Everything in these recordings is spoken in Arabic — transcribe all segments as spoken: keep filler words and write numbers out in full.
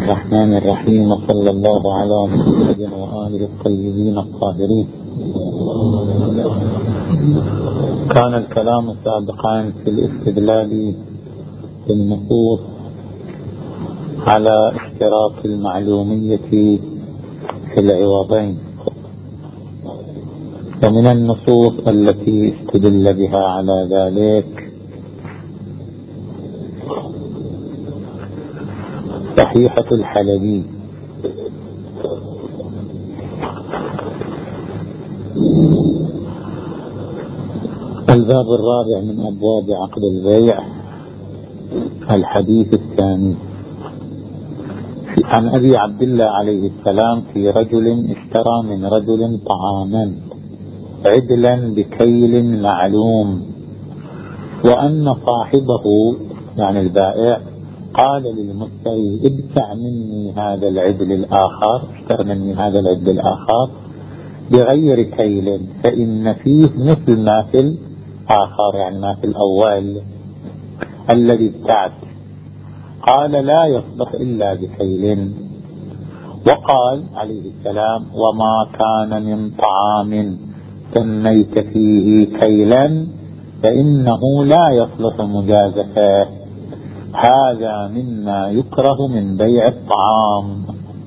الرحمن الرحيم، وصلى الله على محمد وآله الطيبين الطاهرين. كان الكلام سابقا في الاستدلال بالنصوص على اشتراك المعلومية في العوضين، ومن النصوص التي استدل بها على ذلك صحيحة الحلبي الباب الرابع من أبواب عقد البيع، الحديث الثاني. عن أبي عبد الله عليه السلام في رجل اشترى من رجل طعاما عدلا بكيل معلوم، وأن صاحبه يعني البائع قال للمشتري ادفع مني هذا العدل الآخر، اشتر مني هذا العدل الآخر بغير كيل، فإن فيه مثل ما في الآخر، يعني ما في الأول الذي ابتعت. قال لا يصلح إلا بكيل. وقال عليه السلام وما كان من طعام سميت فيه كيلا فإنه لا يصلح مجازفة، هذا مما يكره من بيع الطعام.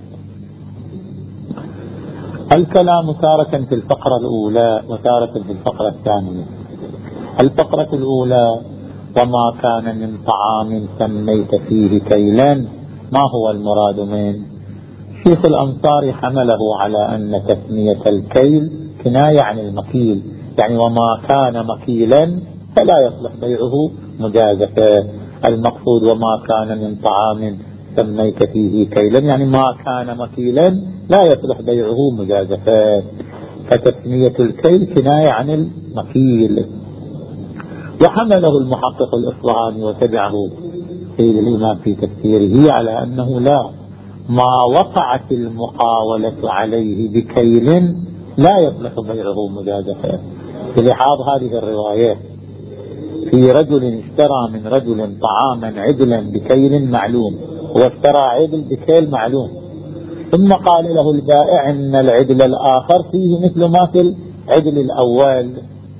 الكلام تارة في الفقرة الأولى وتارة في الفقرة الثانية. الفقرة الأولى وما كان من طعام سميت فيه كيلا، ما هو المراد منه؟ شيخ الأنصار حمله على أن تسمية الكيل كناية عن المكيل، يعني وما كان مكيلا فلا يصلح بيعه مجازفة. المقصود وما كان من طعام سميت فيه كيلا، يعني ما كان مكيلا لا يصلح بيعه مجازفة، فتسمية الكيل كناية عن المكيل. وحمله المحقق الإصفهاني وتبعه سيد الإمام في تفسيره على أنه لا، ما وقعت المقاولة عليه بكيل لا يصلح بيعه مجازفة. بلحاظ هذه الرواية في رجل اشترى من رجل طعاما عدلا بكيل معلوم، هو اشترى عدل بكيل معلوم، ثم قال له البائع ان العدل الآخر فيه مثل ما في العدل الأول،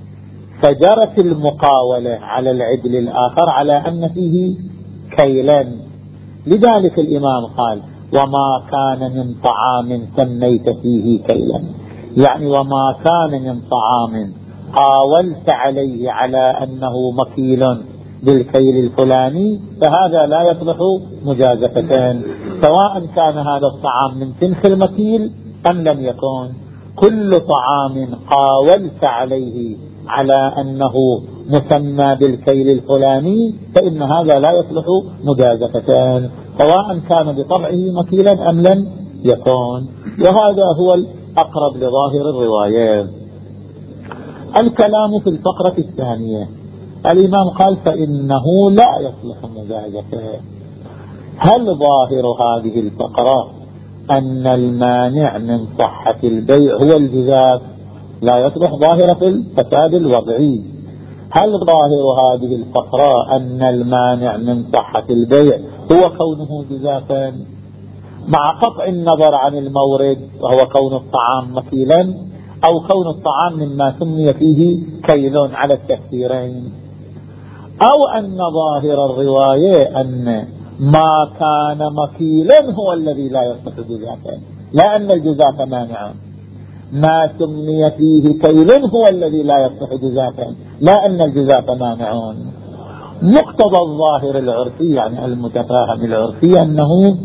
فجرت المقاولة على العدل الآخر على أن فيه كيلا. لذلك الإمام قال وما كان من طعام سميت فيه كيلا، يعني وما كان من طعام قاولت عليه على أنه مكيل بالكيل الفلاني فهذا لا يصلح مجازفتين، سواء كان هذا الطعام من سنخ المكيل أم لم يكن. كل طعام قاولت عليه على أنه مسمى بالكيل الفلاني فإن هذا لا يصلح مجازفتين، سواء كان بطبعه مكيلا أم لم يكن. وهذا هو الأقرب لظاهر الروايات. الكلام في الفقرة الثانية، الإمام قال فإنه لا يصلح مجازفة. هل ظاهر هذه الفقرة أن المانع من صحة البيع هو الجزاف؟ لا يصلح ظاهرة في الفساد الوضعي. هل ظاهر هذه الفقرة أن المانع من صحة البيع هو كونه جزافا مع قطع النظر عن المورد وهو كون الطعام مكيلا، أو كون الطعام مما سمي فيه كيل على التفسيرين، أو أن ظاهر الرواية أن ما كان مكيلا هو الذي لا يصح جزافا، لا أن الجزاف مانع، ما سمي فيه كيل هو الذي لا يصح جزافا، لا أن الجزاف مانع. مقتضى الظاهر العرفي يعني المتفاهم العرفي أنه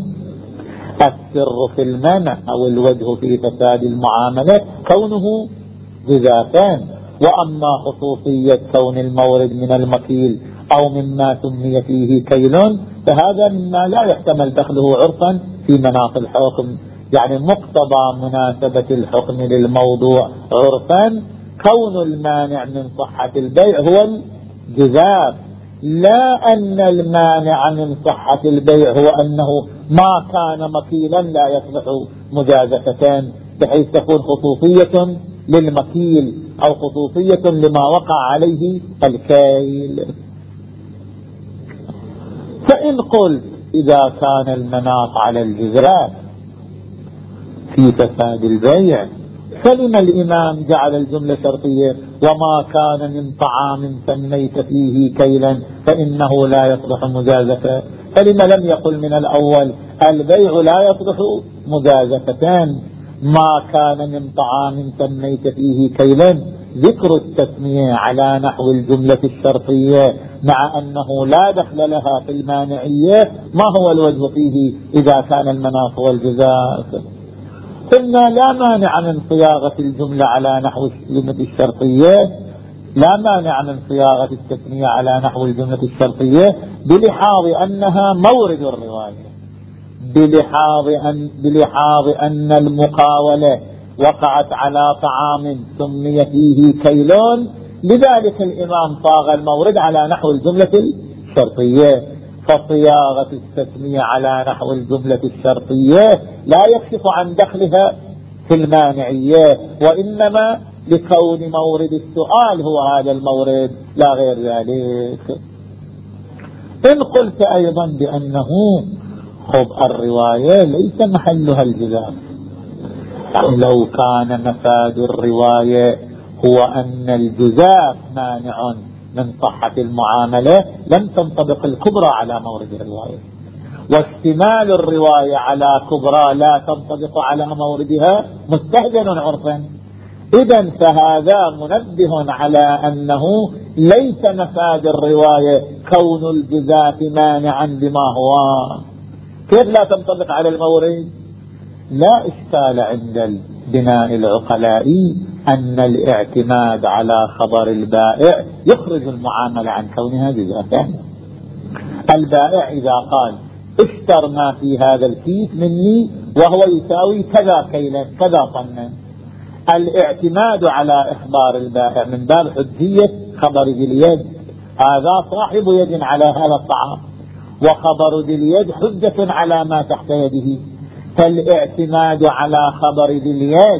السر في المنع أو الوجه في فساد المعاملة كونه جزافان، وأما خصوصية كون المورد من المكيل أو مما سمي فيه كيل فهذا مما لا يحتمل دخله عرفا في مناط الحكم، يعني مقتضى مناسبة الحكم للموضوع عرفا كون المانع من صحة البيع هو الجزاف، لا أن المانع من صحة البيع هو أنه ما كان مكيلا لا يصلح مجازفتان، بحيث تكون خصوصية للمكيل أو خصوصية لما وقع عليه الكيل. فإن قلت إذا كان المناط على الجزاء في فساد البيع، فلما الإمام جعل الجملة شرطية وما كان من طعام سميت فيه كيلا فإنه لا يصلح مجازفة؟ فلما لم يقل من الأول البيع لا يصلح مجازفتان، ما كان من طعام سميت فيه كيلا، ذكر التسمية على نحو الجملة الشرطية مع أنه لا دخل لها في المانعية، ما هو الوجه فيه إذا كان المناط هو الجزاء؟ قلنا لا مانع من صياغة الجملة على نحو الجملة الشرطية، لا مانع من صياغة التسمية على نحو الجملة الشرطية بلحاظ أنها مورد الرواية، بلحاظ أن, بلحاظ أن المقاولة وقعت على طعام سمي فيه كيلون، لذلك الإمام صاغ المورد على نحو الجملة الشرطية. فصياغة التسمية على نحو الجملة الشرطية لا يكشف عن دخلها في المانعية، وإنما لكون مورد السؤال هو هذا المورد لا غير ذلك. إن قلت أيضا بأنه خب الرواية ليس محلها الجزاء، يعني لو كان مفاد الرواية هو أن الجزاء مانع من صحة المعاملة لم تنطبق الكبرى على مورد الرواية، واستمال الرواية على كبرى لا تنطبق على موردها مستهجن عرفا. إذن فهذا منبه على أنه ليس مفاد الرواية كون الجزاء مانعا بما هو. كيف لا تنطبق على المورد؟ لا إشكال عند البناء العقلائي أن الاعتماد على خبر البائع يخرج المعاملة عن كونها جزاء. البائع إذا قال اشتر ما في هذا الكيس مني وهو يساوي كذا كيلا كذا طنا، الاعتماد على إخبار البائع من باب حجية خبر ذي اليد، هذا صاحب يد على هذا الطعام، وخبر ذي اليد حجة على ما تحت يده، فالاعتماد على خبر ذي اليد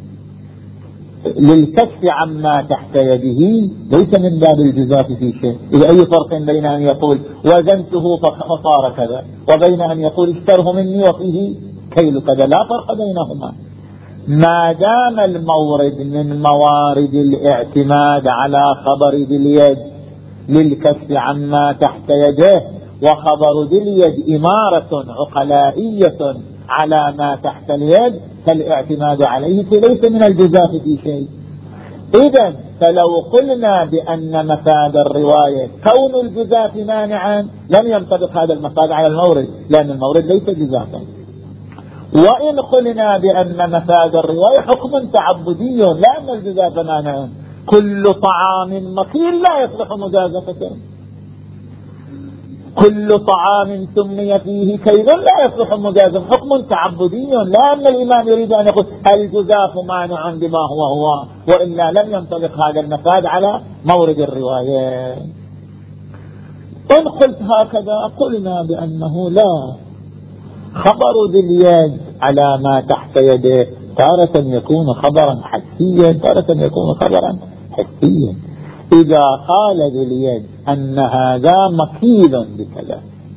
للكشف عما تحت يده ليس من باب الجزاء في شيء. إذا أي فرق بين أن يقول وزنته فصار كذا وبين أن يقول اشتره مني وفيه كيل كذا؟ لا فرق بينهما ما دام المورد من موارد الاعتماد على خبر ذي اليد للكشف عما تحت يده، وخبر ذي اليد إمارة عقلائية على ما تحت اليد، فالاعتماد عليه ليس من الجزاء في شيء. إذن فلو قلنا بأن مفاد الرواية كون الجزاء مانعا لم ينطبق هذا المفاد على المورد، لأن المورد ليس جزاء. وإن قلنا بأن مفاد الرواية حكم تعبدي لا أن الجزاء مانع، كل طعام مكيل لا يصلح مجازفة، كل طعام سمي فيه كيل لا يصلح مجازفة، حكم تعبدي لا أن الإمام يريد أن يقول الجزاء مانع بما هو هو، وإلا لم ينطبق هذا المفاد على مورد الرواية. إن قلت هكذا قلنا بأنه لا، خبر ذي اليد على ما تحت يده تارة يكون خبرا حسيا تارة يكون خبرا حسيا. إذا قال ذي اليد أن هذا مكيل بكذا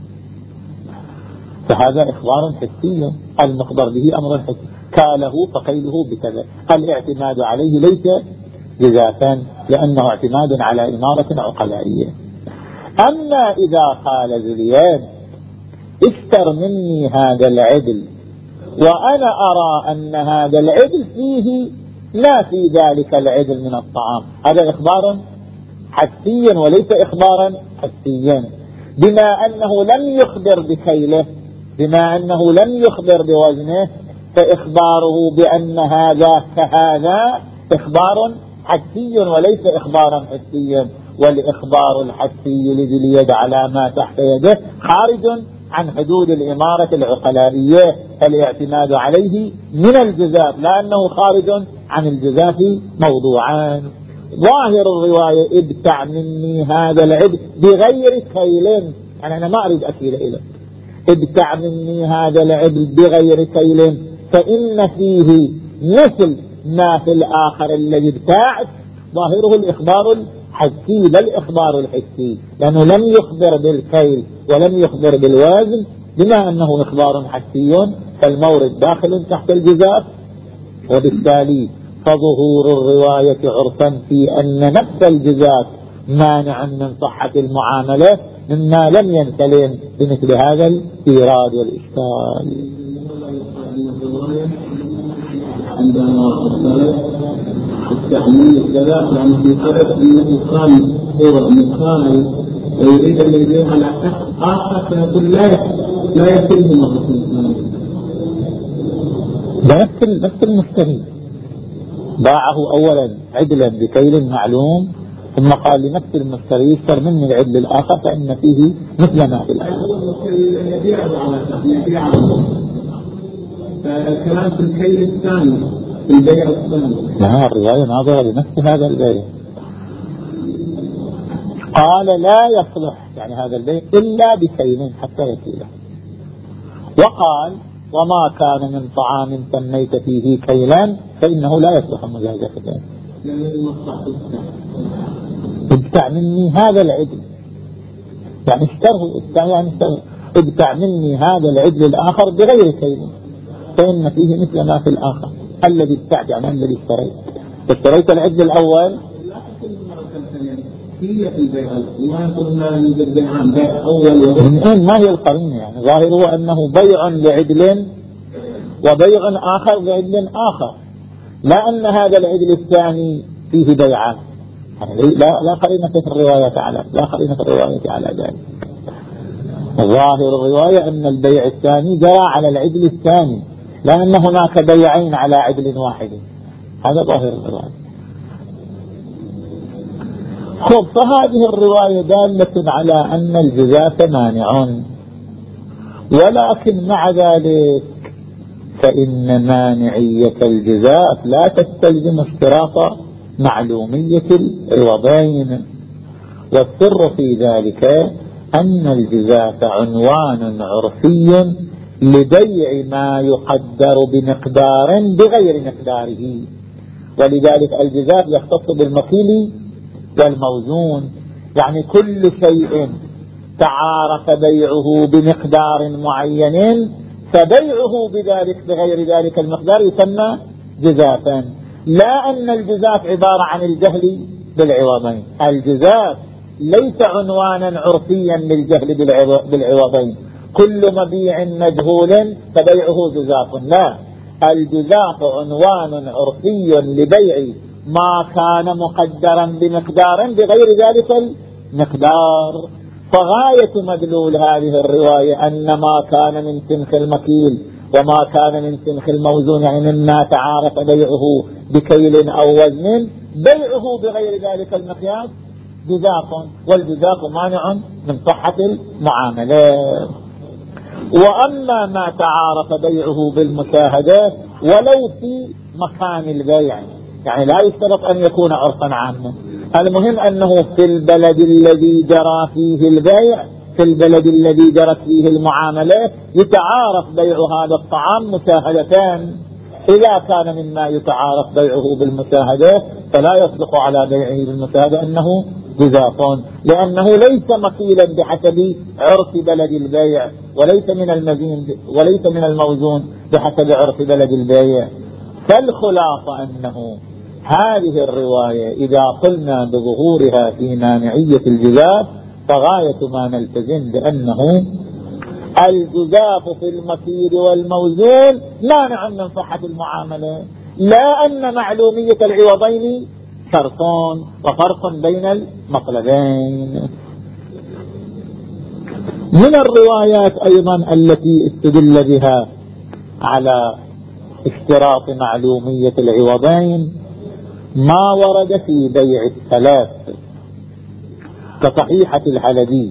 فهذا إخبار حسي، المخبر به أمر حسي، كاله فقيله بكذا، الاعتماد عليه ليس جزافا لأنه اعتماد على إمارة عقلائية. أما إذا قال ذي اليد اشتر مني هذا العدل وأنا أرى أن هذا العدل فيه لا في ذلك العدل من الطعام، هذا إخبار حسيا وليس إخبارا حسيا، بما أنه لم يخبر بكيله، بما أنه لم يخبر بوزنه، فإخباره بأن هذا كهذا إخبار حسي وليس إخبارا حسيا، والإخبار الحسي لذي اليد على ما تحت يده خارج عن حدود الإمارة العقلائية، الاعتماد عليه من الجزاف لأنه خارج عن الجزاف موضوعان. ظاهر الرواية ابتع مني هذا العبد بغير كيل، يعني أنا ما أريد أكيل إليه، ابتع مني هذا العبد بغير كيل، فإن فيه مثل ما في الآخر الذي ابتاعت، ظاهره الإخبار الحسي لا الإخبار الحسي، لأنه لم يخبر بالكيل ولم يخبر بالوزن، بما أنه إخبار حسي فالمورد داخل تحت الجزاف، وبالتالي فظهور الرواية عرفا في أن نفس الجزاف مانع من صحة المعاملة مما لم ينسلم بمثل هذا الإيراد والإشكال. عندما قلت التحميل الثلاث يعني في فرق أنه كان هو مكان ويريد أن يبيع على حق آخر فيقول لا لا يتم مرة ثانية. نفس نفس المشتري باعه أولا عدلا بكيل معلوم، ثم قال لنفس المشتري اشتر مني العدل الآخر فإن فيه مثل ما في الآخر. يبيعه على يبيعه فكلام في الكيل الثاني في البيع الثاني. لا، الرواية ناظرة لنفس هذا البيع. قال لا يصلح يعني هذا البيع إلا بكيل حتى يكيله. وقال وما كان من طعام سميت فيه كيلا فإنه لا يصلح مجازفة. ابتع مني هذا العدل يعني اشتره يعني ابتع مني هذا العدل الآخر بغير كيل فإن فيه مثل ما في الآخر. الذي ابتعت يعني الذي اشتريت اشتريت العدل الأول هي في البيع ما قلنا يوجد بيعان بيع أول من أين ما هي القرينة يعني ظاهره أنه بيع لعدل وبيع آخر لعدل آخر، لا أن هذا العدل الثاني فيه بيعان يعني لا لا قرينة في الرواية على لا قرينة في الرواية على ذلك. ظاهر الرواية أن البيع الثاني جرى على العدل الثاني لأن هناك بيعين على عدل واحد. هذا ظاهر الرواية. خب فهذه الرواية دالة على أن الجزاف مانع، ولكن مع ذلك فإن مانعية الجزاف لا تستلزم اشتراط معلومية العوضين، والسر في ذلك أن الجزاف عنوان عرفي لبيع ما يقدر بمقدار بغير مقداره، ولذلك الجزاف يختص بالمكيل والموزون، يعني كل شيء تعارف بيعه بمقدار معين فبيعه بذلك بغير ذلك المقدار يسمى جزافا. لا أن الجزاف عبارة عن الجهل بالعوضين، الجزاف ليس عنوانا عرفيا للجهل بالعوضين، كل مبيع مجهول فبيعه جزاف، لا، الجزاف عنوان عرفي لبيع ما كان مقدرا بمقدار بغير ذلك المقدار. فغاية مدلول هذه الرواية أن ما كان من سنخ المكيل وما كان من سنخ الموزون يعني مما تعارف بيعه بكيل أو وزن بيعه بغير ذلك المقياس جزاف، والجزاف مانع من صحة المعاملات. وأما ما تعارف بيعه بالمشاهدات ولو في مكان البيع يعني لا يشترط أن يكون عرفا عاما، المهم أنه في البلد الذي جرى فيه البيع في البلد الذي جرت فيه المعاملات يتعارف بيع هذا الطعام مشاهدتان. إذا كان مما يتعارف بيعه بالمشاهدات فلا يصدق على بيعه بالمشاهدة أنه جزاف، لأنه ليس مكيلا بحسب عرف بلد البيع وليس من المزين وليس من الموزون بحسب عرف بلد البيع. فالخلاصة أنه هذه الرواية إذا قلنا بظهورها في مانعية الجزاف فغاية ما نلتزم بأنه الجزاف في المكيل والموزون مانع من صحة المعاملة، لا أن معلومية العوضين شرط وفرق بين المطلبين. من الروايات أيضا التي استدل بها على اشتراط معلومية العوضين ما ورد في بيع الثلاث كصحيحة الحلبي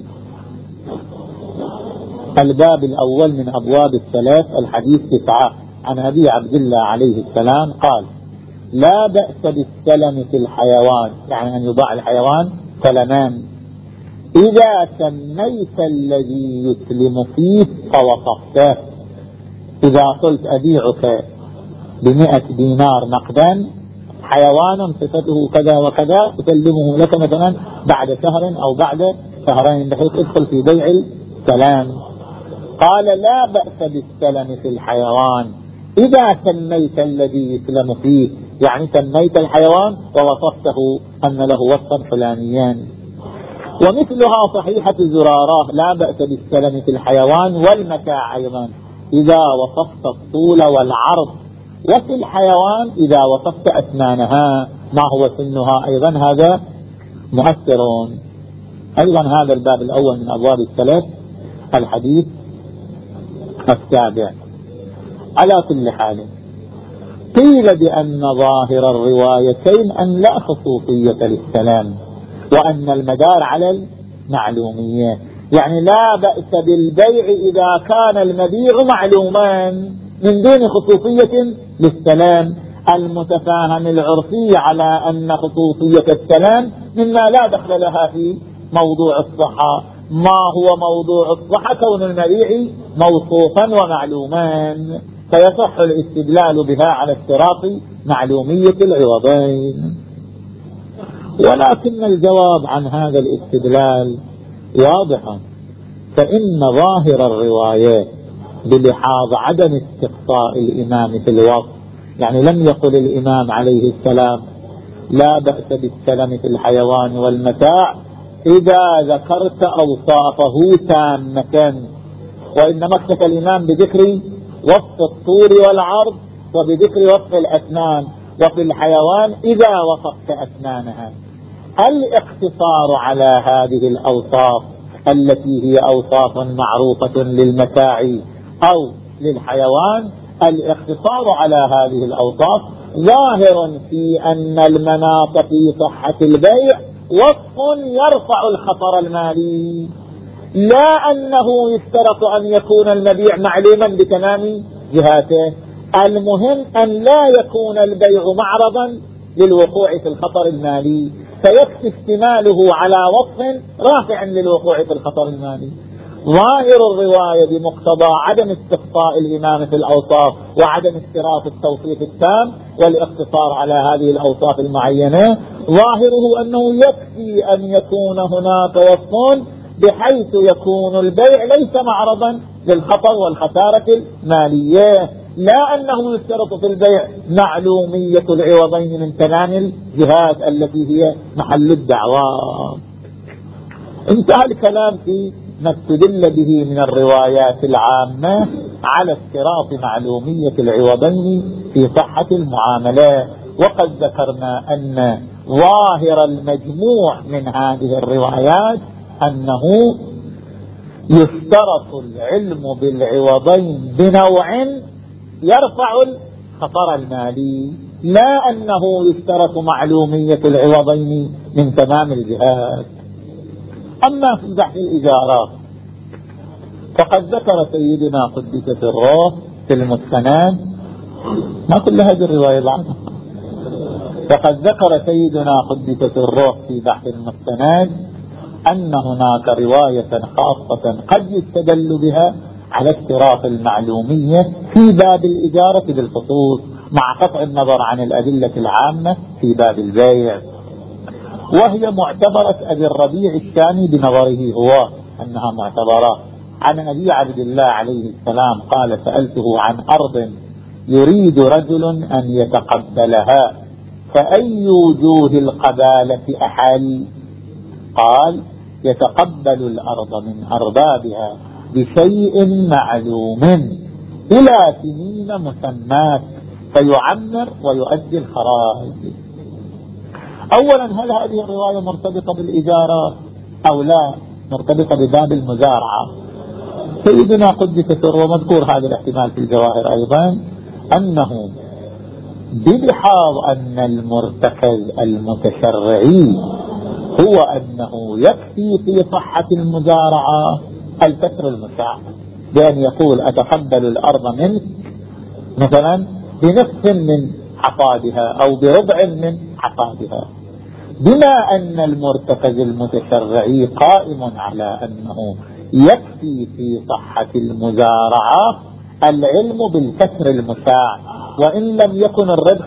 الباب الأول من أبواب الثلاث الحديث تسعة عن أبي عبد الله عليه السلام قال لا بأس بالسلم في الحيوان، يعني أن يباع الحيوان سلمان إذا سميت الذي يسلم فيه فوصفته. إذا قلت أبيعك بمئة دينار نقدا حيوانا صفته كذا وكذا أسلمه لك مثلا بعد شهر أو بعد شهرين بحيث ادخل في بيع السلام. قال لا بأس بالسلم في الحيوان إذا سميت الذي يسلم فيه، يعني سميت الحيوان ووصفته أن له وصفا فلانيا. ومثلها صحيحة زرارة لا بأس بالسلم في الحيوان والمتاع أيضا إذا وصفت الطول والعرض، وفي الحيوان إذا وصفت أسنانها ما هو سنها أيضا هذا مؤثر. أيضا هذا الباب الأول من أبواب الثلاث. الحديث السابع. على كل حال قيل بأن ظاهر الروايتين أن لا خصوصية للسلام وأن المدار على المعلومية، يعني لا بأس بالبيع إذا كان المبيع معلوما من دون خصوصية للسلام. المتفاهم العرفي على أن خصوصية السلام مما لا دخل لها في موضوع الصحة. ما هو موضوع الصحة؟ كون المبيع موصوفا ومعلوما، فيصح الاستدلال بها على اشتراط معلومية العوضين. ولكن الجواب عن هذا الاستدلال واضح، فإن ظاهر الرواية بلحاظ عدم استقصاء الإمام في الوصف، يعني لم يقل الإمام عليه السلام لا بأس بالسلم في الحيوان والمتاع إذا ذكرت أوصافه تامة، وإنما اكتفى الإمام بذكر وصف الطول والعرض وبذكر وصف الأسنان، وفي الحيوان إذا وصفت أسنانها. الاقتصار على هذه الأوصاف التي هي أوصاف معروفة للمتاع أو للحيوان، الاقتصار على هذه الأوصاف ظاهر في أن المناط في صحة البيع وصف يرفع الخطر المالي، لا أنه يشترط أن يكون المبيع معلوما بتمام جهاته. المهم أن لا يكون البيع معرضا للوقوع في الخطر المالي، فيكفي اشتماله على وصف رافع للوقوع في الخطر المالي. ظاهر الرواية بمقتضى عدم استقصاء الإمام في الأوصاف وعدم اشتراط التوصيف التام والاقتصار على هذه الأوصاف المعينة، ظاهره أنه يكفي أن يكون هناك وصف بحيث يكون البيع ليس معرضا للخطر والخسارة المالية، لا أنه يشترط في البيع معلومية العوضين من تمام الجهات التي هي محل الدعوى. انتهى الكلام في ما استدل به من الروايات العامة على اشتراط معلومية العوضين في صحة المعاملات، وقد ذكرنا أن ظاهر المجموع من هذه الروايات أنه يشترط العلم بالعوضين بنوع يرفع الخطر المالي، لا أنه يشترط معلومية العوضين من تمام الجهات. أما في بحث الإجارات فقد ذكر سيدنا قدس سره في المستند، ما كل هذه الرواية عنها، فقد ذكر سيدنا قدس سره في بحث المستند أن هناك رواية خاصة قد يستدل بها على اشتراط المعلومية في باب الإجارة بالخصوص، مع قطع النظر عن الأدلة العامة في باب البيع، وهي معتبرة أبي الربيع الثاني بنظره هو أنها معتبرة. عن أبي عبد الله عليه السلام قال سألته عن أرض يريد رجل أن يتقبلها فأي وجوه القبالة أحل؟ قال يتقبل الأرض من أربابها بشيء معلوم إلى سنين مسمات فيعمر ويؤدي الخراج. أولا، هل هذه الرواية مرتبطة بالإجارة أو لا؟ مرتبطة بباب المزارعة. سيدنا قدس سره مذكور هذا الاحتمال في الجواهر أيضا، أنه بلحاظ أن المرتكز المتشرعي هو أنه يكفي في صحة المزارعة الكسر المساع، بأن يقول أتقبل الأرض منك مثلا بنصف من حصادها أو بربع من حصادها، بما أن المرتكز المتشرعي قائم على أنه يكفي في صحة المزارعة العلم بالكسر المساع وإن لم يكن الربح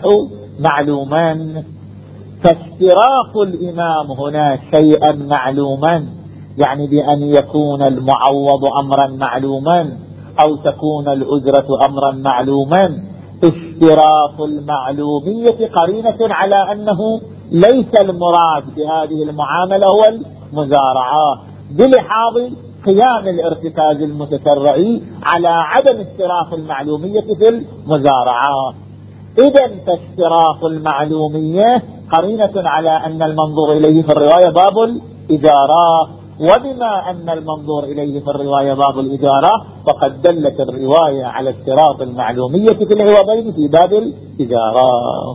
معلوما، فاشتراط الإمام هنا شيئا معلوما يعني بأن يكون المعوض أمرا معلوما أو تكون الأجرة أمرا معلوما. اشتراط المعلومية قرينة على أنه ليس المراد بهذه المعاملة هو المزارعة، بلحاظ قيام الارتكاز المتسرعي على عدم اشتراط المعلومية في المزارعة. إذا فاشتراط المعلومية قرينة على أن المنظور إليه في الرواية باب الإجارة، وبما أن المنظور إليه في الرواية باب الإجارة فقد دلت الرواية على اشتراط المعلومية في العوضين في باب الإجارة.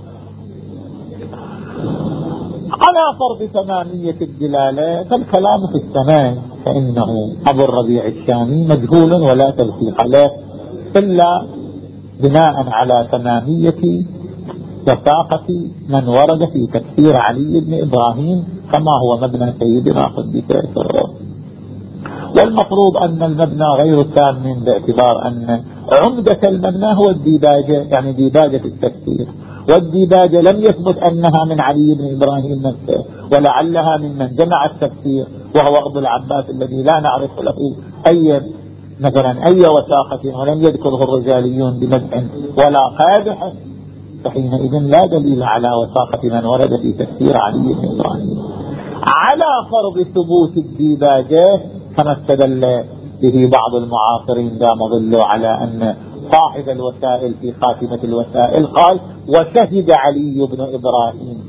على فرض تمامية الدلالة فالكلام في الثمان، فإنه أبو الربيع الشامي مجهول ولا توثيق له إلا بناء على تمامية وثاقة من ورد في تفسير علي بن إبراهيم كما هو مبنى سيدنا قدس سره. والمفروض أن المبنى غير تام باعتبار أن عمدة المبنى هو الديباجة، يعني ديباجة التفسير، والديباجة لم يثبت أنها من علي بن إبراهيم نفسه، ولعلها ممن جمع التفسير وهو أبو العباس الذي لا نعرف له أي مثلا أي وثاقة ولم يذكره الرجاليون بمدح ولا قادح، فحينئذ لا دليل على وثاقة من ورد في تفسير علي بن إبراهيم. على فرض ثبوت الديباجة كما استدل به بعض المعاصرين دام ظلوا على أن صاحب الوسائل في خاتمة الوسائل قال وشهد علي بن إبراهيم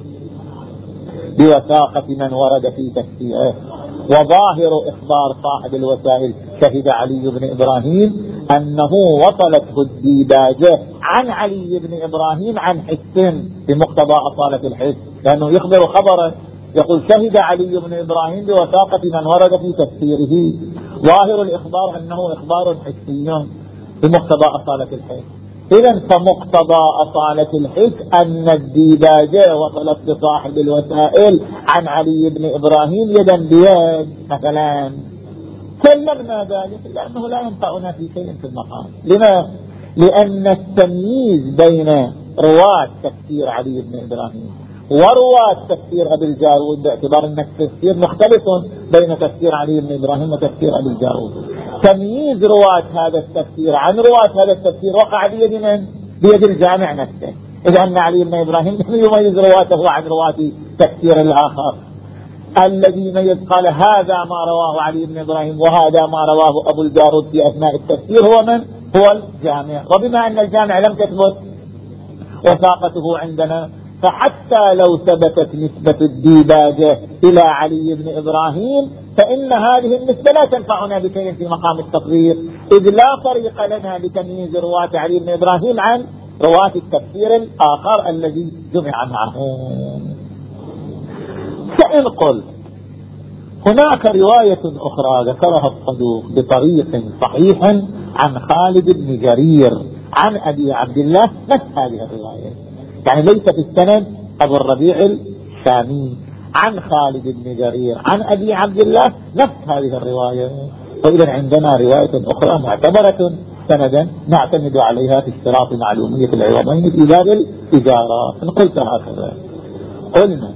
بوثاقة من ورد في تفسيره، وظاهر إخبار صاحب الوسائل شهد علي بن إبراهيم أنه وصلته الديباجة عن علي بن إبراهيم عن حس بمقتضى أصالة الحس، لأنه يخبر خبرا يقول شهد علي بن إبراهيم بوثاقة من ورد في تفسيره، ظاهر الإخبار أنه إخبار حسي بمقتضى أصالة الحس. إذن فمقتضى أصالة الحس أن الديباجة وصلت لصاحب الوسائل عن علي بن إبراهيم يدا بيد مثلا، سلمنا ذلك لأنه لا ينفعنا في شيء في المقام. لما؟ لأن التمييز بين رواة تفسير علي بن إبراهيم ورواة تفسير أبي الجارود باعتبار أن التفسير مختلف بين تفسير علي بن إبراهيم وتفسير أبي الجارود، تمييز رواة هذا التفسير عن رواة هذا التفسير وقع بيد من؟ بيد الجامع نفسه، إذا أن علي بن إبراهيم يميز رواته عن رواة تفسير الآخر. الذي يميز قال هذا ما رواه علي بن إبراهيم وهذا ما رواه أبو الجارود في أثناء التفسير هو من؟ هو الجامع. وبما أن الجامع لم تثبت وثاقته عندنا فحتى لو ثبتت نسبة الديباجة إلى علي بن إبراهيم فإن هذه النسبة لا تنفعنا بشيء في مقام التطبيق، إذ لا طريق لنا لتمييز رواة علي بن إبراهيم عن رواة التفسير الآخر الذي جمع معهم. فإن قلت هناك رواية أخرى ذكرها الصدوق بطريق صحيح عن خالد بن جرير عن أبي عبد الله نفس هذه الرواية، يعني ليس في السند أبو الربيع الشامي عن خالد بن جرير عن أبي عبد الله نفس هذه الرواية، فإذا عندنا رواية أخرى معتبرة سندا نعتمد عليها في اشتراط معلومية العوضين في باب الإجارة. إن قلت هكذا قلنا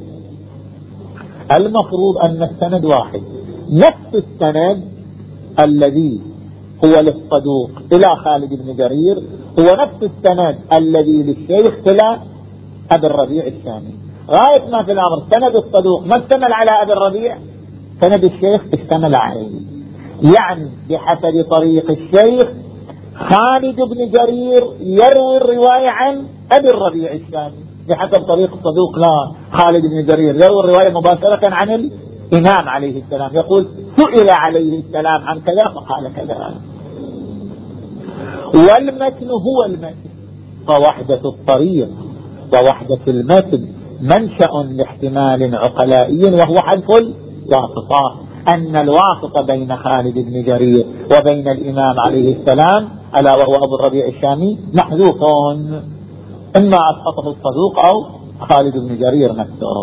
المفروض أن السند واحد، نفس السند الذي هو للصدوق إلى خالد بن جرير هو نفس السند الذي للشيخ إلى أبي الربيع الشامي. غاية ما في الأمر سند الصدوق ما اشتمل على أبي الربيع، سند الشيخ اشتمل عليه، يعني بحسب طريق الشيخ خالد بن جرير يروي الرواية عن أبي الربيع الشامي، بحسب طريق الصدوق لا، خالد بن جرير يروي الرواية مباشرة عن الإمام عليه السلام، يقول سئل عليه السلام عن كذا فقال كذا. والمتن هو المتن، فوحدة الطريق ووحدة المتن منشأ لاحتمال عقلائي وهو حذف الواسطة، أن الواسطة بين خالد بن جرير وبين الإمام عليه السلام ألا وهو أبو الربيع الشامي محذوف، إما أسقطه الصدوق أو خالد بن جرير نفسه.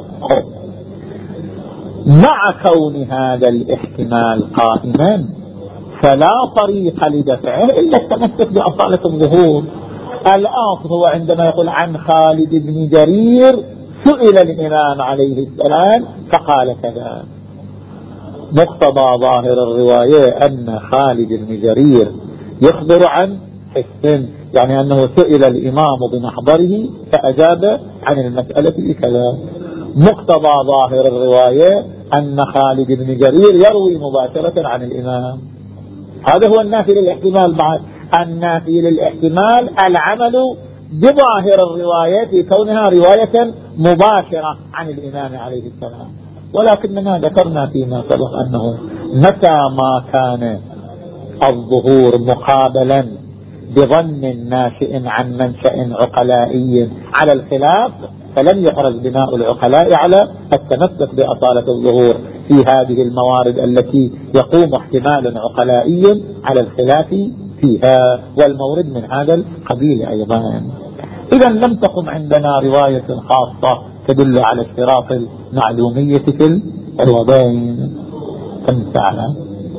مع كون هذا الاحتمال قائما فلا طريق لدفعه إلا التمسك بأصالة الظهور. الآصل هو عندما يقول عن خالد بن جرير سئل الإمام عليه السلام فقال كذا، مقتضى ظاهر الرواية أن خالد بن جرير يخبر عن حسن، يعني أنه سئل الإمام بمحضره فأجاب عن المسألة بكذا. مقتضى ظاهر الرواية أن خالد بن جرير يروي مباشرة عن الإمام. هذا هو النافي للاحتمال. بعد النافي للاحتمال العمل بظاهر الرواية في كونها رواية مباشرة عن الإمام عليه السلام. ولكننا ذكرنا فيما سبق أنه متى ما كان الظهور مقابلا بظن ناشئ عن منشأ عقلائي على الخلاف فلم يحرز بناء العقلاء على التمسك بأصالة الظهور في هذه الموارد التي يقوم احتمال عقلائي على الخلاف فيها، والمورد من هذا القبيل أيضا. إذا لم تقم عندنا رواية خاصة تدل على اشتراط المعلومية في الوضعين. كم ساعة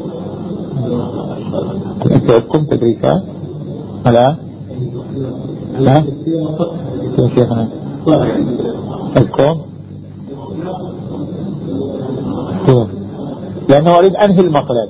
أنت عندكم تدريسات؟ لا لا يا شيخنا عندكم لأنه أريد أنهي المطلب.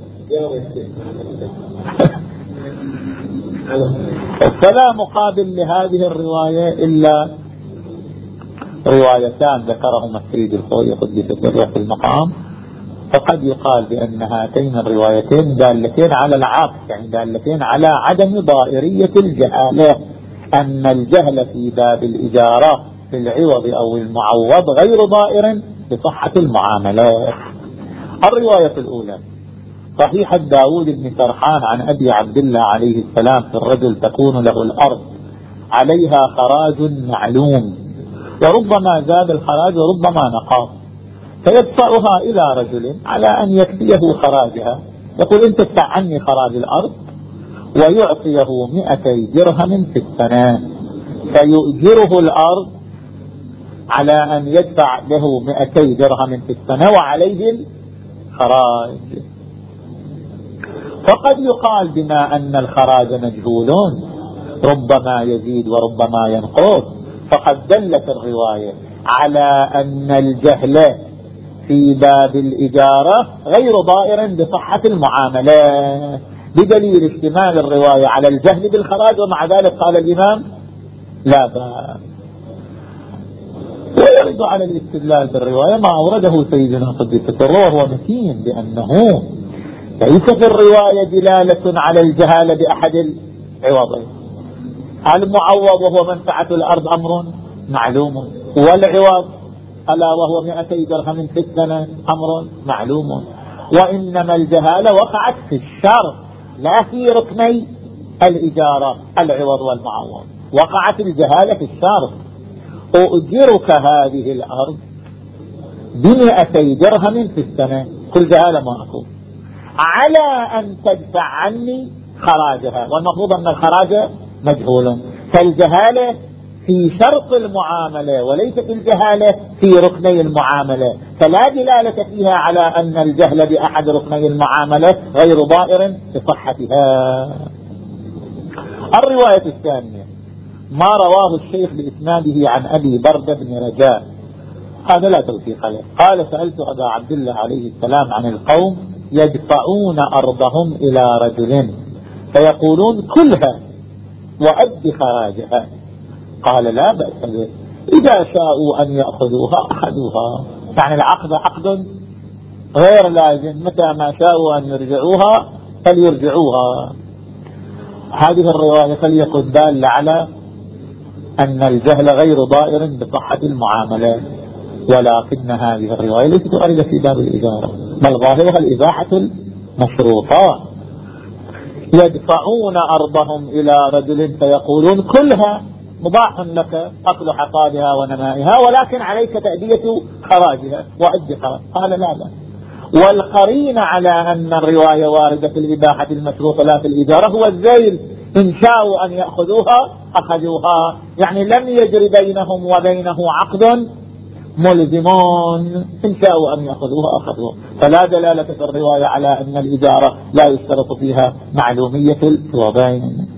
فلا مقابل لهذه الرواية إلا روايتان ذكرهما السيد الخوئي قدس سره في المقام. فقد يقال بأن هاتين الروايتين دالتين على العكس، يعني دالتين على عدم ضائرية الجهالة، أن الجهل في باب الإجارة في العوض أو المعوض غير ضائر بصحة المعاملات. الرواية الأولى صحيحة داود بن سرحان عن أبي عبد الله عليه السلام في الرجل تكون له الأرض عليها خراج معلوم، وربما زاد الخراج وربما نقص، فيدفعها إلى رجل على أن يكفيه خراجها، يقول أنت ادفع عني خراج الأرض، ويعطيه مئتي درهم في السنة، فيؤجره الأرض على أن يدفع له مئتي درهم في السنة وعليه الخراج. فقد يقال بما أن الخراج مجهول ربما يزيد وربما ينقص، فقد دلت الرواية على أن الجهل في باب الإجارة غير ضائر بصحة المعاملة، بدليل اشتمال الرواية على الجهل بالخراج، ومع ذلك قال الإمام لا بأس. ويرد على الاستدلال بالرواية ما أورده سيدنا قدس سره وهو متين بأنه ليس في الرواية دلالة على الجهالة بأحد العوضين. المعوض وهو منفعة الأرض أمر معلوم، والعوض ألا وهو مئتي درهم في السنة أمر معلوم، وإنما الجهالة وقعت في الشرط لا في ركني الإجارة العوض والمعوض. وقعت الجهالة في الشرط أؤجرك هذه الأرض بمئتي درهم في السنة، كل جهالة ما أقول، على أن تدفع عني خراجها، والمفروض أن الخراج مجهول. فالجهالة في شرط المعاملة وليست الجهالة في ركني المعاملة، فلا دلالة فيها على أن الجهل بأحد ركني المعاملة غير ضائر بصحتها. الرواية الثانية ما رواه الشيخ بإسناده عن أبي بردة بن رجاء، هذا لا توثيق له، قال سألت أبا عبد الله عليه السلام عن القوم يدفعون أرضهم إلى رجل فيقولون كلها وأد خراجها، قال لا بأس به، إذا شاءوا أن يأخذوها أخذوها، يعني العقد عقد غير لازم، متى ما شاءوا أن يرجعوها فليرجعوها. هذه الرواية فليكن دالة على أن الجهل غير ضائر بصحة المعاملات، ولكن هذه الرواية ليست واردة في باب الإجارة، بل ظاهرها الإباحة المشروطة. يدفعون أرضهم إلى رجل فيقولون كلها مباح لك أكل حصادها ونمائها، ولكن عليك تأدية خراجها وأد خراج، قال لا لا. والقرين على أن الرواية واردة في الإباحة المشروطة لا في الإجارة هو الذيل، إن شاءوا أن يأخذوها أخذوها، يعني لم يجري بينهم وبينه عقد ملزمون، إن شاءوا أن يأخذوها أخذوها، فلا دلالة في الرواية على أن الإجارة لا يشترط فيها معلومية الوضعين.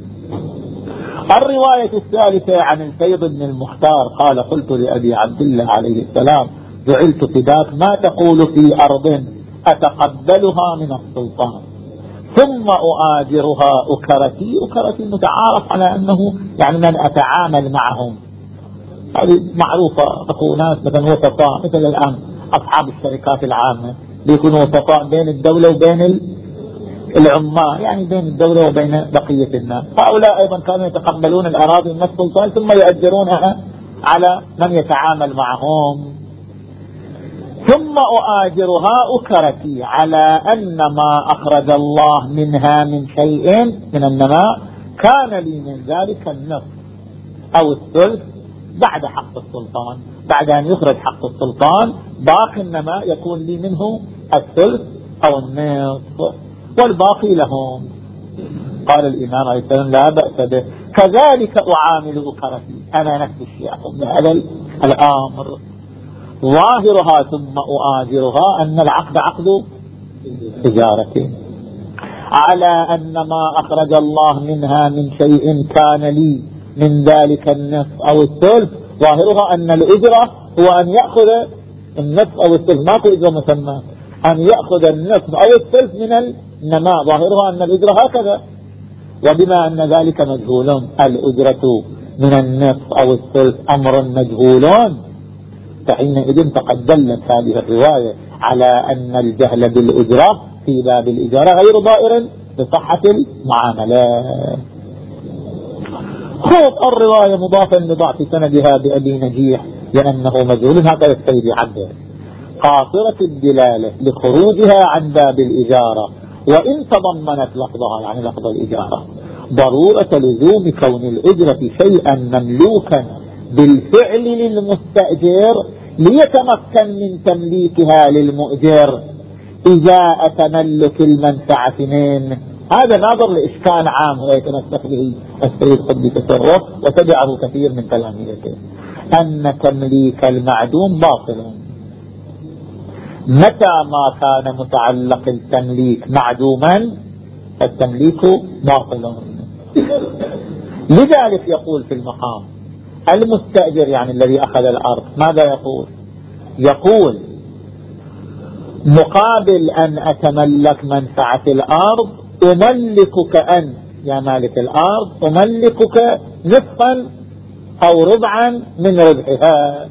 الرواية الثالثة عن الفيض بن المختار قال قلت لأبي عبد الله عليه السلام جعلت فداك ما تقول في أرض أتقبلها من السلطان ثم أؤاجرها أكرتي. أكرتي متعارف على أنه يعني من أتعامل معهم، هذه معروفة. أكو ناس مثلا وسطاء، مثل الآن أصحاب الشركات العامة بيكونوا وسطاء بين الدولة وبين العمال، يعني بين الدولة وبين بقية الناس. هؤلاء أيضا كانوا يتقبلون الأراضي من السلطان ثم يؤجرونها على من يتعامل معهم. ثم أؤاجرها أكرتي على أن ما أخرج الله منها من شيء من النماء كان لي من ذلك النصف أو الثلث بعد حق السلطان. بعد أن يخرج حق السلطان باقي النماء يكون لي منه الثلث أو النصف والباقي لهم. قال الإمام عليه السلام لا بأس به، كذلك أعامل أكرتي، أنا نفس الشيء أقوم بهذا الأمر. ظاهرها ثم أؤاجرها أن العقد عقد تجارة على أن ما أخرج الله منها من شيء كان لي من ذلك النصف أو الثلث. ظاهرها أن الأجرة هو أن يأخذ النصف أو الثلث، ماكو أجرة مسمى، أن يأخذ النصف أو الثلث من النماء. ظاهرها أن الأجرة هكذا، وبما أن ذلك مجهول، الأجرة من النصف أو الثلث أمر مجهول، فحينئذ فقد دلت هذه الرواية على أن الجهل بالأجرة في باب الإجارة غير ضائر بصحة المعاملة. خذ الرواية مضافا لضعف سندها بأبي نجيح لأنه مجهول، هكذا السيد يعبر. قاصرة الدلالة لخروجها عن باب الإجارة وإن تضمنت لفظها، يعني لفظ الإجارة، ضرورة لزوم كون الأجرة شيئا مملوكا بالفعل للمستأجر ليتمكن من تمليكها للمؤجر إزاء تملك المنفعة من. هذا ناظر لإشكال عام ويتنسخ به السيد قدس سره وتبعه كثير من تلاميذه، أن تمليك المعدوم باطل متى ما كان متعلق التمليك معدوما، التمليك باطل. لذلك يقول في المقام المستأجر يعني الذي أخذ الأرض ماذا يقول؟ يقول مقابل أن أتملك منفعة الأرض أملكك أن يا مالك الأرض أملكك نصفا أو ربعا من ربحها.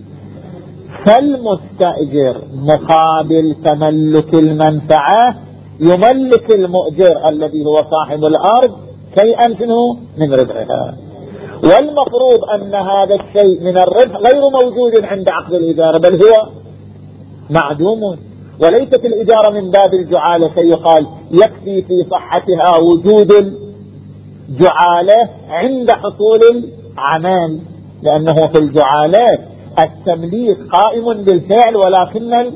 فالمستأجر مقابل تملك المنفعة يملك المؤجر الذي هو صاحب الأرض شيئا منه من ربحها، والمفروض أن هذا الشيء من الربح غير موجود عند عقد الإجارة بل هو معدوم. وليست الإجارة من باب الجعالة سيقال يكفي في صحتها وجود الجعالة عند حصول العمل، لأنه في الجعالات التمليك قائم بالفعل ولكن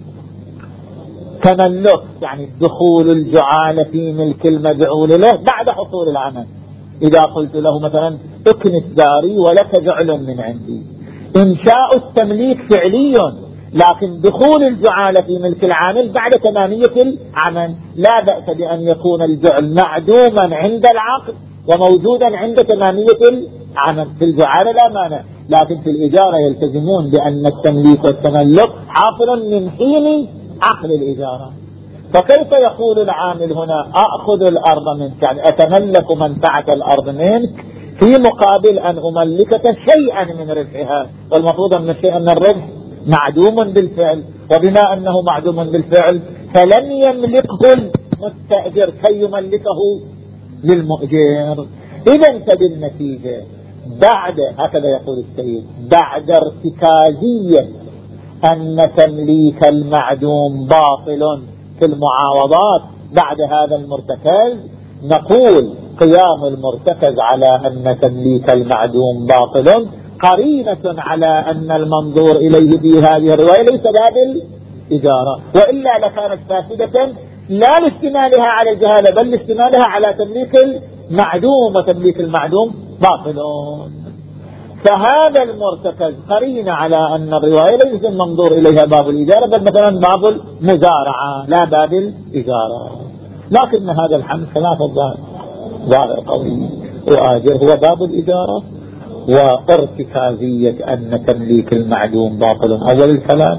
التملك يعني دخول الجعالة في ملك المجعول له بعد حصول العمل. إذا قلت له مثلا اكنس داري ولك جعل من عندي، إنشاء التمليك فعلي لكن دخول الجعالة في ملك العامل بعد تمامية العمل. لا بأس بأن يكون الجعل معدوما عند العقد وموجودا عند تمامية العمل. في الجعالة لا مانع، لكن في الإجارة يلتزمون بأن التمليك والتملك حاصل من حين عقد الإجارة. فكيف يقول العامل هنا أأخذ الأرض منك، يعني أتملك منفعة الأرض منك في مقابل أن أملكك شيئا من ربحها، والمفروض أن الشيء من الربح معدوم بالفعل، وبما أنه معدوم بالفعل فلن يملكه المستأجر كي يملكه للمؤجر. إذا فبالنتيجة بعد هكذا يقول السيد بعد ارتكازية أن تمليك المعدوم باطل في المعاوضات، بعد هذا المرتكز نقول قيام المرتكز على أن تمليك المعدوم باطل قرينة على أن المنظور إليه في هذه الرواية ليس باب الإجارة، وإلا لكانت فاسدة لا لاشتمالها على الجهالة بل لاشتمالها على تمليك المعدوم، وتمليك المعدوم باطل. فهذا المرتكز قرينة على أن الرواية ليس المنظور إليها باب الإجارة بل مثلا باب المزارعة لا باب الإجارة. لكن هذا الحمد ثلاثة ظاهر قوي وآجر هو باب الإجارة، وارتكازية أن تمليك المعدوم باطل أول الكلام،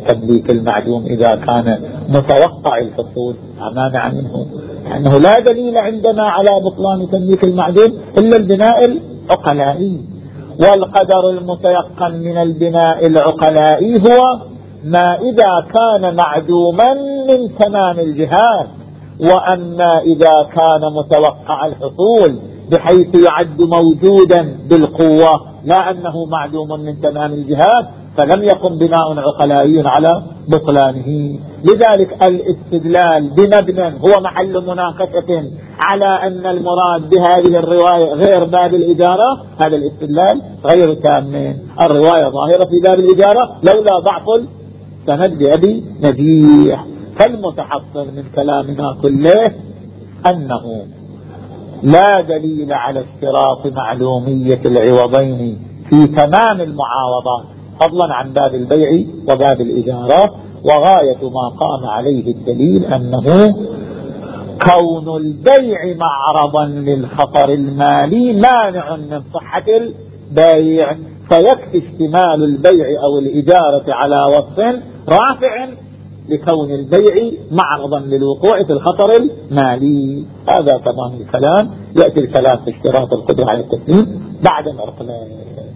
تمليك المعدوم إذا كان متوقع الحصول لا مانع منه، لأنه لا دليل عندنا على بطلان تمليك المعدوم إلا البناء العقلائي، والقدر المتيقن من البناء العقلائي هو ما إذا كان معدوما من تمام الجهات، وأما إذا كان متوقع الحصول بحيث يعد موجودا بالقوة لا أنه معدوم من تمام الجهات فلم يقم بناء عقلائي على بطلانه. لذلك الاستدلال بمبنى هو محل مناقشة على أن المراد بهذه الرواية غير باب الإجارة، هذا الاستدلال غير تام. الرواية ظاهرة في باب الإجارة لولا ضعف السند بأبي نجيح. فالمتحصل من كلامنا كله أنه لا دليل على اشتراط معلومية العوضين في تمام المعاوضات فضلا عن باب البيع وباب الإجارة، وغاية ما قام عليه الدليل أنه كون البيع معرضا للخطر المالي مانع من صحة البيع، فيكفي اشتمال البيع أو الإجارة على وصف رافع لكون البيع معرضا للوقوع في الخطر المالي. هذا تمام الكلام. يأتي الكلام في اشتراط القدرة على التسليم بعد العقلين.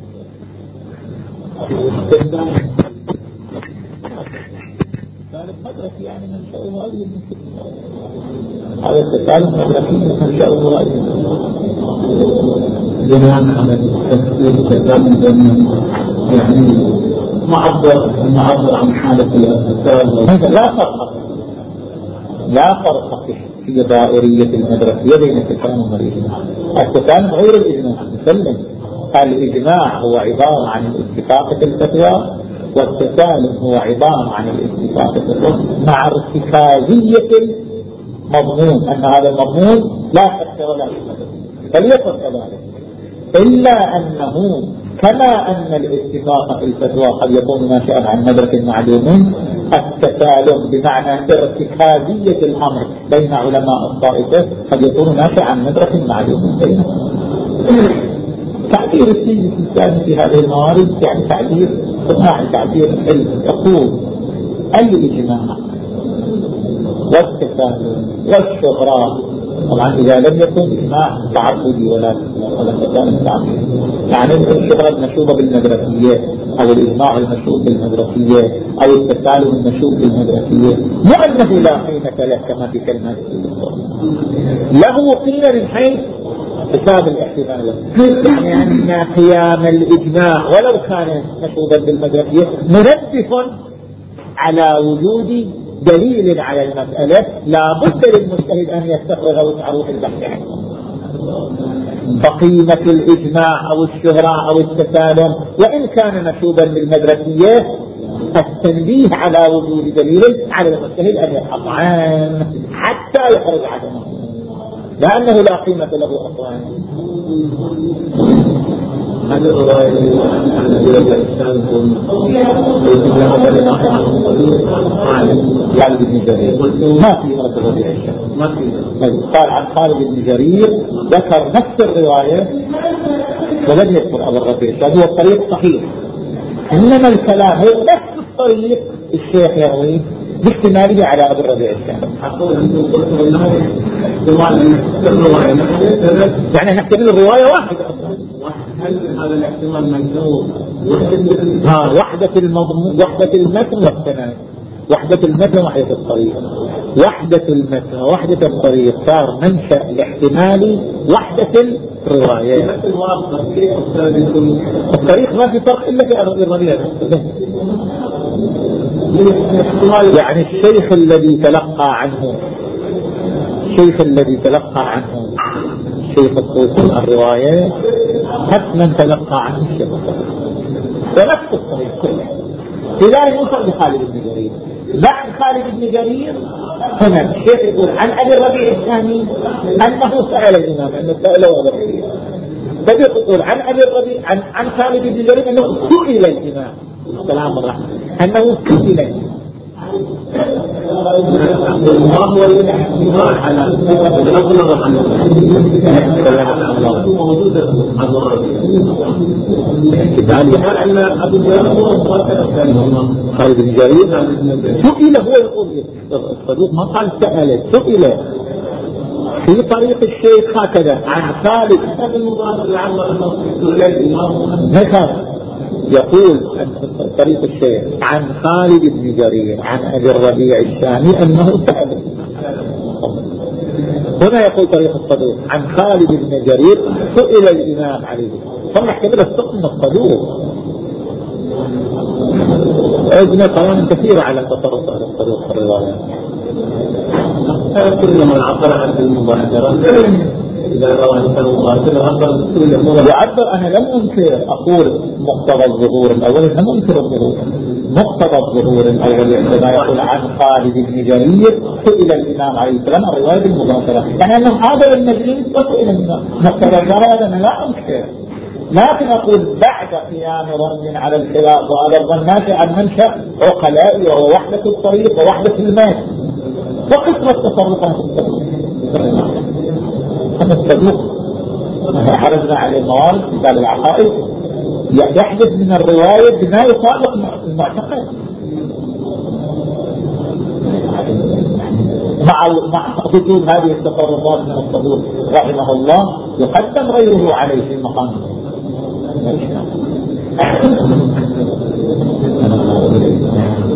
مدرسي يعني من شأنه هذه هذا التسالم مدرسي من شأنه هذه بناء على التسالم يعني معبر معبر عن حالة التسالم. لا فرق لا فرق في دائرية المدرسية بين التسالم والإجماع. التسالم غير الإجماع مسلم. الإجماع هو عبارة عن الاتفاق في الفتوى، والتسالم هو عبارة عن الاتفاق في الفتوى مع ارتكازية المضمون، أن هذا المضمون لا شك ولا شك فليكن كذلك، إلا أنه كما أن الاتفاق في الفتوى قد يكون ناشئا عن مدرك معلوم، التسالم بمعنى ارتكازية الأمر بين علماء الطائفة قد يكون ناشئا عن مدرك معلوم بينهم. تعبير السيد الثاني في هذه الموارد يعني تعبير صناعي، تعبير علمي يقول الإجماع والتسالم والشهرة. طبعا إذا لم يكن إجماع تعبدي ولا ولا تسالم تعبدي، يعني الشهرة المشوبة بالمدرسية أو الإجماع المشوب بالمدرسية أو التسالم المشوب بالمدرسية مو أنه لا قيمة له كما في كلمة له قيمة من حيث حساب الاحتمال، يعني أن قيام الإجماع ولو كان مشهودا بالمدرسية منبه على وجود دليل على المسألة لا بد للمجتهد أن يستفرغ وتعرف البحث عنه. فقيمة الإجماع أو الشهرة أو التسالم وإن كان مشهودا بالمدرسية التنبيه على وجود دليل على المجتهد أن يبحث عنه حتى يخرج عنه، لأنه لا قيمة له أصلا. هذه الرواية عن خالد بن جرير ما في رد الربيع الشام، قال عن خالد بن جرير ذكر نفس الرواية ولم يذكر أبو الربيع الشام. هو الطريق صحيح، إنما الكلام هو نفس الطريق الشيخ يرويه باحتماله على أبو الربيع الشام. يعني نحتمل الرواية واحدة. هل هذا الاحتمال مجنون؟ ها وحدة المضمون، وحدة المتن والسند، وحدة المتن وحدة الطريق، وحدة المتن وحدة الطريق صار منشأ الاحتمالي وحدة الرواية. الطريق ما في فرق إلا في الرواية. يعني الشيخ الذي تلقى عنه الشيخ الذي تلقى عنه الشيخ الطوسي الرواية حتما تلقى عنه الشيخ ونفس الطريق كله. لذلك يوصل لخالد بن جرير. بعد خالد بن جرير هنا الشيخ يقول عن أبي الربيع الثاني أنه سأل الإمام أنه سأله أبي الربيع، فبيقول عن أبي الربيع عن عن خالد بن جرير أنه سئل الإمام السلام الرحمن أنه سئل ما هو الاحتمال على بغض عن موجودة أن أبو جرير خالد بن جرير سئل، هو يقول الصدوق ما قال سأل، سئل في طريق الشيخ هكذا عن خالد يقول طريق الشيخ عن خالد بن جرير عن أبي الربيع الشامي أنه سأل. هنا يقول طريق الصدوق عن خالد بن جرير سئل الإمام عليه صلح كبير الصدق من الصدوق. عندنا قوانين كثيرة على تصرف هذا الصدوق في الرواية. كل من عبر عن المبادرة إذا روى الإنسان مباشرة عبر يعبر. أنا لم أنكر، أقول مقتضى الظهور الأول، لم أنكر الظهور، مقتضى الظهور الأول عندما يقول عن خالد بن جرير سئل الإمام عليه السلام الرواية بالمباشرة، يعني أنه حاضر المجلس وسئل الإمام. مقتضى الظهور أنا لا أنكر، لكن أقول بعد قيام ظن على الخلاف، وهذا الظن ناشئ عن منشأ عقلائي وهو وحدة الطريق ووحدة المال وقسمة تصرفات الصدوق. الصدوق حرزنا عليه الموارد في باب العقائد يحدث من الرواية بما يطابق المعتقد مع مع وجود هذه التصرفات من الصدوق رحمه الله يقدم غيره عليه في المقام.